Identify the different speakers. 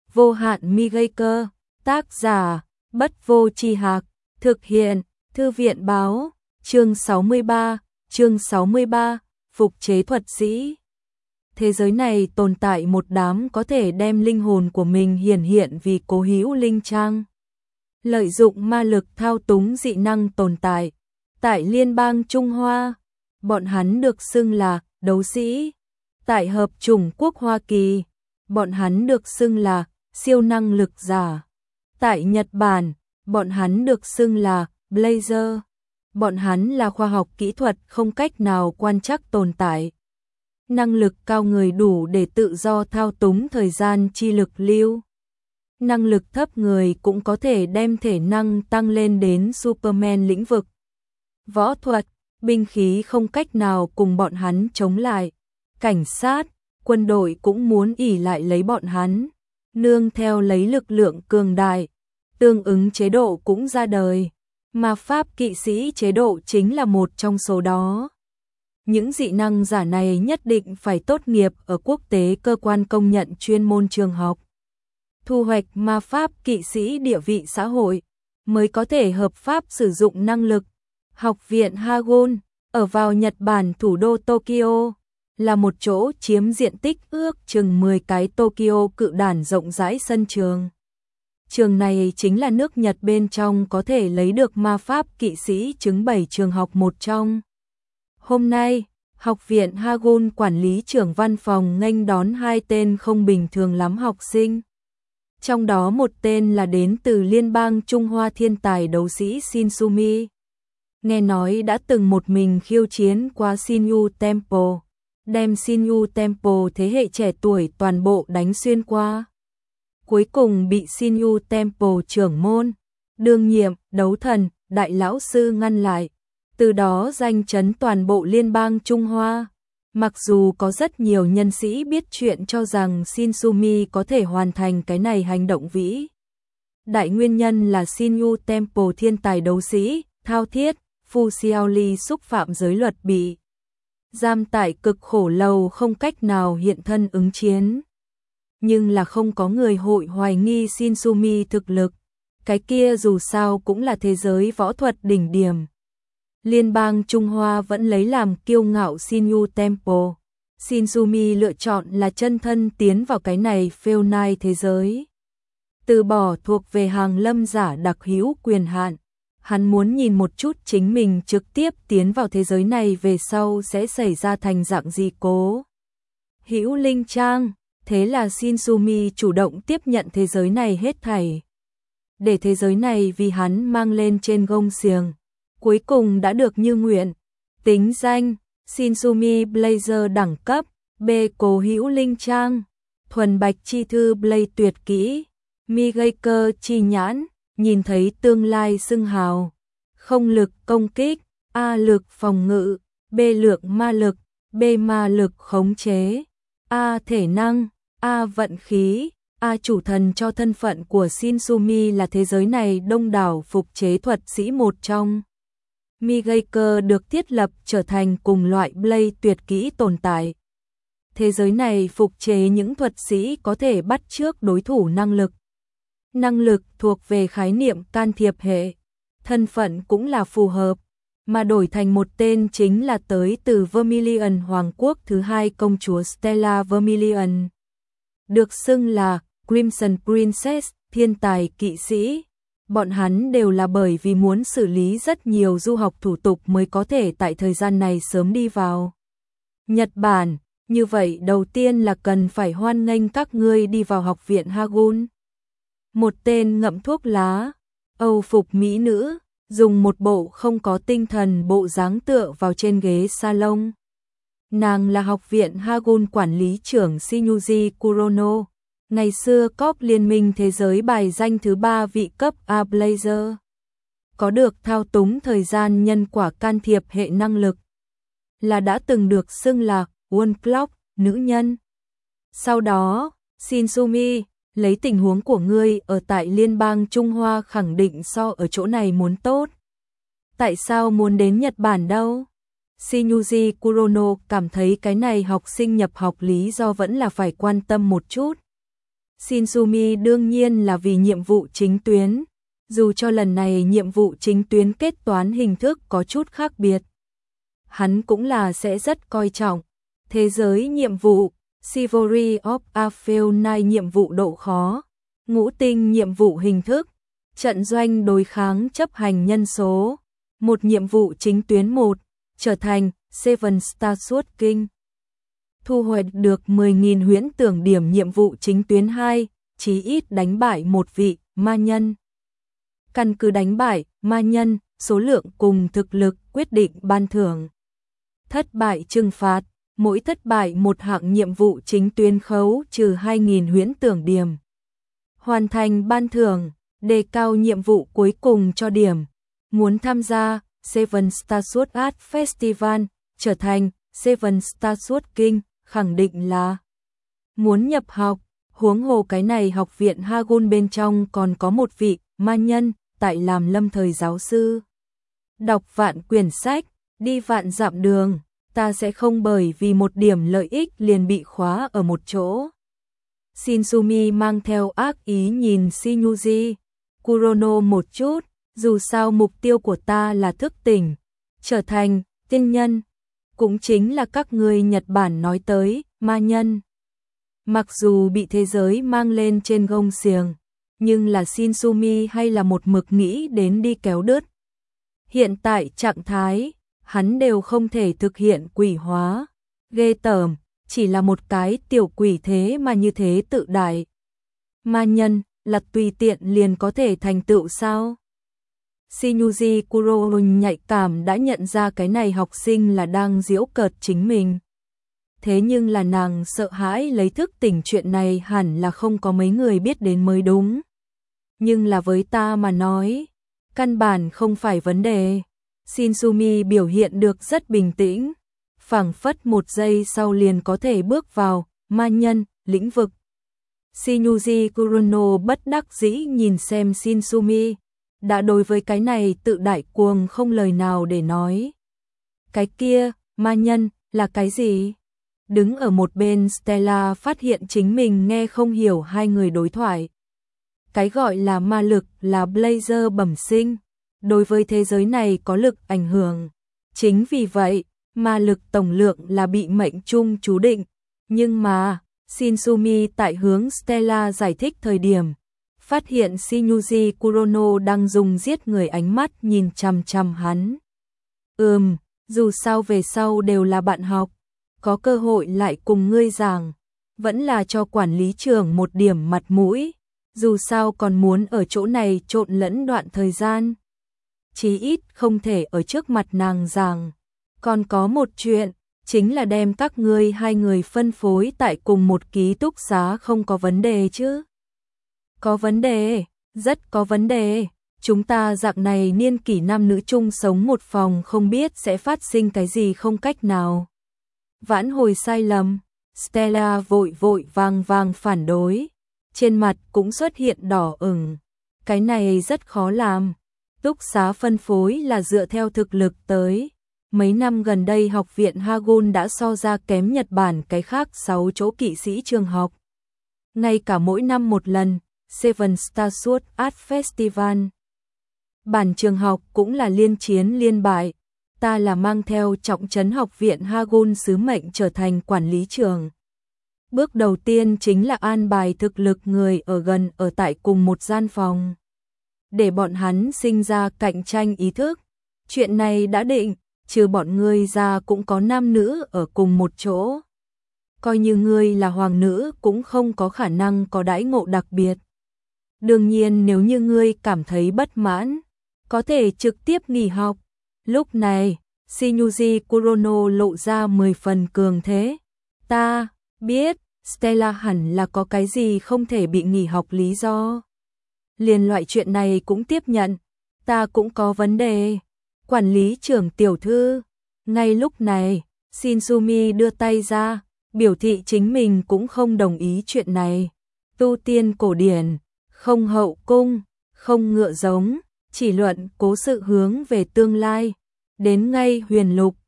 Speaker 1: vô hạn mi gây cơ, tác giả, Bất Vô Tri Hạc, thực hiện, Thư viện báo, chương 63, phục chế thuật sĩ. Thế giới này tồn tại một đám có thể đem linh hồn của mình hiển hiện vì cố hữu linh trang. Lợi dụng ma lực thao túng dị năng tồn tại. Tại Liên bang Trung Hoa, bọn hắn được xưng là đấu sĩ. Tại Hợp chủng quốc Hoa Kỳ, bọn hắn được xưng là siêu năng lực giả. Tại Nhật Bản, bọn hắn được xưng là Blazer. Bọn hắn là khoa học kỹ thuật không cách nào quan trắc tồn tại. Năng lực cao người đủ để tự do thao túng thời gian chi lực lưu. Năng lực thấp người cũng có thể đem thể năng tăng lên đến Superman lĩnh vực. Võ thuật, binh khí không cách nào cùng bọn hắn chống lại. Cảnh sát, quân đội cũng muốn ỷ lại lấy bọn hắn. Nương theo lấy lực lượng cường đại, tương ứng chế độ cũng ra đời. Ma pháp kỵ sĩ chế độ chính là một trong số đó. Những dị năng giả này nhất định phải tốt nghiệp ở quốc tế cơ quan công nhận chuyên môn trường học. Thu hoạch ma pháp kỵ sĩ địa vị xã hội mới có thể hợp pháp sử dụng năng lực. Học viện Hagon ở vào Nhật Bản thủ đô Tokyo là một chỗ chiếm diện tích ước chừng 10 cái Tokyo cự đản rộng rãi sân trường. Trường này chính là nước Nhật bên trong có thể lấy được ma pháp kỵ sĩ chứng 7 trường học một trong. Hôm nay, Học viện Hagon quản lý trưởng văn phòng nghênh đón hai tên không bình thường lắm học sinh. Trong đó một tên là đến từ Liên bang Trung Hoa thiên tài đấu sĩ Shinsumi. Nghe nói đã từng một mình khiêu chiến qua Shinju Temple, đem Shinju Temple thế hệ trẻ tuổi toàn bộ đánh xuyên qua. Cuối cùng bị Shinju Temple trưởng môn, đương nhiệm, đấu thần, đại lão sư ngăn lại. Từ đó danh chấn toàn bộ liên bang Trung Hoa. Mặc dù có rất nhiều nhân sĩ biết chuyện cho rằng Shinsumi có thể hoàn thành cái này hành động vĩ đại nguyên nhân là Shinju Temple thiên tài đấu sĩ, thao thiết, Fu Xiaoli xúc phạm giới luật bị giam tại cực khổ lâu không cách nào hiện thân ứng chiến. Nhưng là không có người hội hoài nghi Shinsumi thực lực. Cái kia dù sao cũng là thế giới võ thuật đỉnh điểm. Liên bang Trung Hoa vẫn lấy làm kiêu ngạo Shinju Temple. Shinsumi lựa chọn là chân thân tiến vào cái này phêu nai thế giới. Từ bỏ thuộc về hàng lâm giả đặc hữu quyền hạn. Hắn muốn nhìn một chút chính mình trực tiếp tiến vào thế giới này về sau sẽ xảy ra thành dạng gì cố hữu linh trang. Thế là Shinsumi chủ động tiếp nhận thế giới này hết thảy. Để thế giới này vì hắn mang lên trên gông xiềng. Cuối cùng đã được như nguyện. Tính danh, Shinsumi Blazer đẳng cấp, B cố hữu linh trang, thuần bạch chi thư Blaze tuyệt kỹ, mi gây cơ chi nhãn, nhìn thấy tương lai xưng hào, không lực công kích, A lực phòng ngự, B lượng ma lực, B ma lực khống chế, A thể năng, A vận khí, A chủ thần cho thân phận của Shinsumi là thế giới này đông đảo phục chế thuật sĩ một trong. Mi gây cơ được thiết lập trở thành cùng loại Blaze tuyệt kỹ tồn tại. Thế giới này phục chế những thuật sĩ có thể bắt chước đối thủ năng lực. Năng lực thuộc về khái niệm can thiệp hệ. Thân phận cũng là phù hợp, mà đổi thành một tên chính là tới từ Vermilion Hoàng quốc thứ hai công chúa Stella Vermilion. Được xưng là Crimson Princess, thiên tài kỵ sĩ. Bọn hắn đều là bởi vì muốn xử lý rất nhiều du học thủ tục mới có thể tại thời gian này sớm đi vào Nhật Bản. Như vậy đầu tiên là cần phải hoan nghênh các ngươi đi vào học viện Hagon. Một tên ngậm thuốc lá, Âu phục mỹ nữ, dùng một bộ không có tinh thần bộ dáng tựa vào trên ghế salon. Nàng là học viện Hagon quản lý trưởng Shinyuji Kurono. Ngày xưa cóp liên minh thế giới bài danh thứ 3 vị cấp A Blazer. Có được thao túng thời gian nhân quả can thiệp hệ năng lực. Là đã từng được xưng là One Clock, nữ nhân. Sau đó, Shinsumi, lấy tình huống của ngươi ở tại Liên bang Trung Hoa khẳng định so ở chỗ này muốn tốt. Tại sao muốn đến Nhật Bản đâu? Shinyuji Kurono cảm thấy cái này học sinh nhập học lý do vẫn là phải quan tâm một chút. Shinsumi đương nhiên là vì nhiệm vụ chính tuyến, dù cho lần này nhiệm vụ chính tuyến kết toán hình thức có chút khác biệt. Hắn cũng là sẽ rất coi trọng. Thế giới nhiệm vụ, Chivalry of Aphel Knight nhiệm vụ độ khó, ngũ tinh nhiệm vụ hình thức, trận doanh đối kháng chấp hành nhân số, một nhiệm vụ chính tuyến 1, trở thành Seven Star Sword King. Thu hoạch được 10.000 huyễn tưởng điểm nhiệm vụ chính tuyến 2, chí ít đánh bại một vị ma nhân. Căn cứ đánh bại ma nhân, số lượng cùng thực lực quyết định ban thưởng. Thất bại trừng phạt, mỗi thất bại một hạng nhiệm vụ chính tuyến khấu trừ 2.000 huyễn tưởng điểm. Hoàn thành ban thưởng, đề cao nhiệm vụ cuối cùng cho điểm. Muốn tham gia Seven Star Sword Art Festival, trở thành Seven Star Sword King, khẳng định là muốn nhập học. Huống hồ cái này học viện Hagun bên trong còn có một vị ma nhân tại làm lâm thời giáo sư. Đọc vạn quyển sách, đi vạn dặm đường, ta sẽ không bởi vì một điểm lợi ích liền bị khóa ở một chỗ. Shinsumi mang theo ác ý nhìn Shinyuji Kurono một chút, dù sao mục tiêu của ta là thức tỉnh, trở thành tiên nhân, cũng chính là các người Nhật Bản nói tới ma nhân. Mặc dù bị thế giới mang lên trên gông xiềng, nhưng là Shinsumi hay là một mực nghĩ đến đi kéo đứt. Hiện tại trạng thái, hắn đều không thể thực hiện quỷ hóa. Ghê tởm, chỉ là một cái tiểu quỷ thế mà như thế tự đại. Ma nhân, là tùy tiện liền có thể thành tựu sao? Shinyuji Kurono nhạy cảm đã nhận ra cái này học sinh là đang giễu cợt chính mình. Thế nhưng là nàng sợ hãi lấy thức tỉnh chuyện này hẳn là không có mấy người biết đến mới đúng. Nhưng là với ta mà nói, căn bản không phải vấn đề. Shinsumi biểu hiện được rất bình tĩnh, phảng phất một giây sau liền có thể bước vào ma nhân lĩnh vực. Shinyuji Kurono bất đắc dĩ nhìn xem Shinsumi, đã đối với cái này tự đại cuồng không lời nào để nói. Cái kia, ma nhân, là cái gì? Đứng ở một bên Stella phát hiện chính mình nghe không hiểu hai người đối thoại. Cái gọi là ma lực là blazer bẩm sinh, đối với thế giới này có lực ảnh hưởng. Chính vì vậy, ma lực tổng lượng là bị mệnh chung chú định. Nhưng mà, Shinsumi tại hướng Stella giải thích thời điểm, phát hiện Shinyuji Kurono đang dùng giết người ánh mắt nhìn chằm chằm hắn. Dù sao về sau đều là bạn học, có cơ hội lại cùng ngươi giảng, vẫn là cho quản lý trưởng một điểm mặt mũi, dù sao còn muốn ở chỗ này trộn lẫn đoạn thời gian. Chí ít không thể ở trước mặt nàng giảng. Còn có một chuyện, chính là đem các ngươi hai người phân phối tại cùng một ký túc xá không có vấn đề chứ? Có vấn đề, rất có vấn đề. Chúng ta dạng này niên kỷ nam nữ chung sống một phòng không biết sẽ phát sinh cái gì không cách nào vãn hồi sai lầm. Stella vội vội vàng phản đối, trên mặt cũng xuất hiện đỏ ửng. Cái này rất khó làm. Túc xá phân phối là dựa theo thực lực tới. Mấy năm gần đây học viện Hagun đã so ra kém Nhật Bản cái khác 6 chỗ kỵ sĩ trường học. Ngay cả mỗi năm một lần, Seven Star Sword Art Festival. Bản trường học cũng là liên chiến liên bại. Ta là mang theo trọng trấn học viện Hagun sứ mệnh trở thành quản lý trường. Bước đầu tiên chính là an bài thực lực người ở gần ở tại cùng một gian phòng, để bọn hắn sinh ra cạnh tranh ý thức. Chuyện này đã định, trừ bọn ngươi ra cũng có nam nữ ở cùng một chỗ. Coi như ngươi là hoàng nữ cũng không có khả năng có đãi ngộ đặc biệt. Đương nhiên nếu như ngươi cảm thấy bất mãn, có thể trực tiếp nghỉ học. Lúc này, Shinyuji Kurono lộ ra 10 phần cường thế. Ta biết, Stella hẳn là có cái gì không thể bị nghỉ học lý do. Liền loại chuyện này cũng tiếp nhận, ta cũng có vấn đề. Quản lý trưởng tiểu thư. Ngay lúc này, Shinsumi đưa tay ra, biểu thị chính mình cũng không đồng ý chuyện này. Tu tiên cổ điển, không hậu cung, không ngựa giống, chỉ luận cố sự hướng về tương lai. Đến ngay huyền lục,